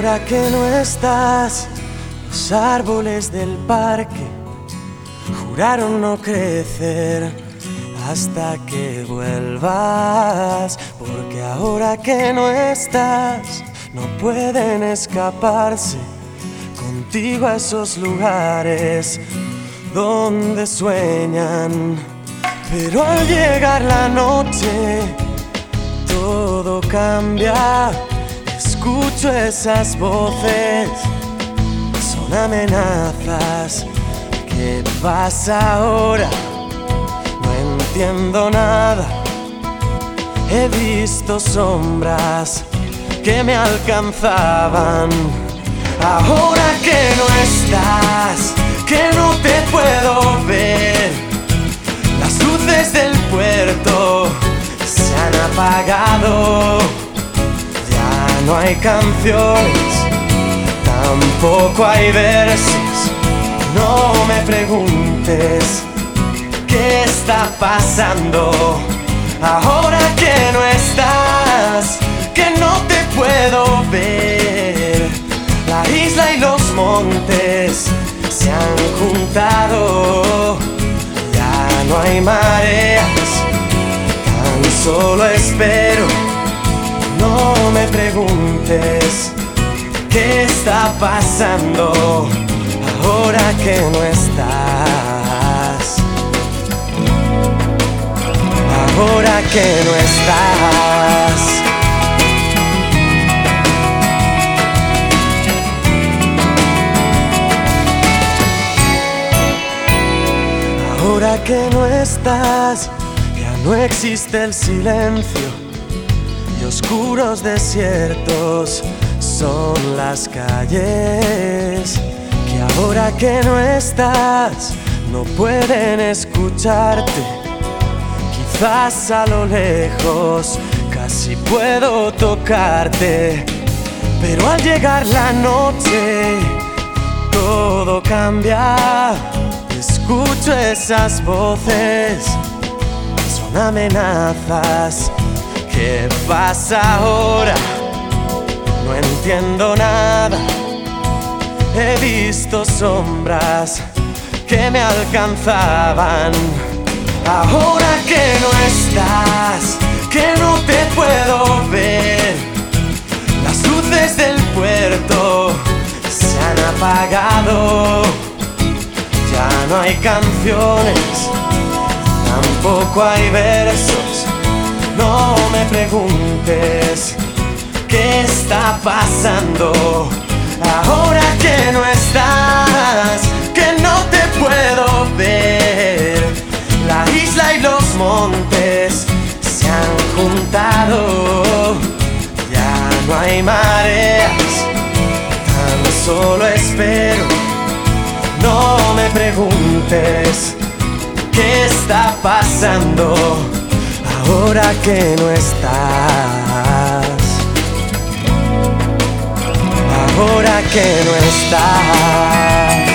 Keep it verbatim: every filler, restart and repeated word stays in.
Ahora que no estás, los árboles del parque juraron no crecer hasta que vuelvas, porque ahora que no estás, no pueden escaparse contigo a esos lugares donde sueñan. Pero al llegar la noche, todo cambia. Escucho esas voces, son amenazas. ¿Qué pasa ahora? No entiendo nada. He visto sombras que me alcanzaban. Ahora que no estás, que no te puedo ver, las luces del puerto se han apagado. Ya no hay canciones, tampoco hay versos. No me preguntes qué está pasando. Ahora que no estás, que no te puedo ver, la isla y los montes se han juntado. Ya no hay mareas, tan solo espero. No me preguntes qué está pasando. Ahora que no estás, ahora que no estás. Ahora que no estás, ya no existe el silencio y oscuros desiertos son las calles. Que ahora que no estás, no pueden escucharte. Quizás a lo lejos casi puedo tocarte, pero al llegar la noche todo cambia. Escucho esas voces, son amenazas. ¿Qué pasa ahora? No entiendo nada. He visto sombras que me alcanzaban. Ahora que no estás, que no te puedo ver, las luces del puerto se han apagado. Ya no hay canciones, tampoco hay versos. No me preguntes qué está pasando. Ahora que no estás, que no te puedo ver, la isla y los montes se han juntado. Ya no hay mareas, tan solo espero. No me preguntes qué está pasando. Ahora que no estás, ahora que no estás.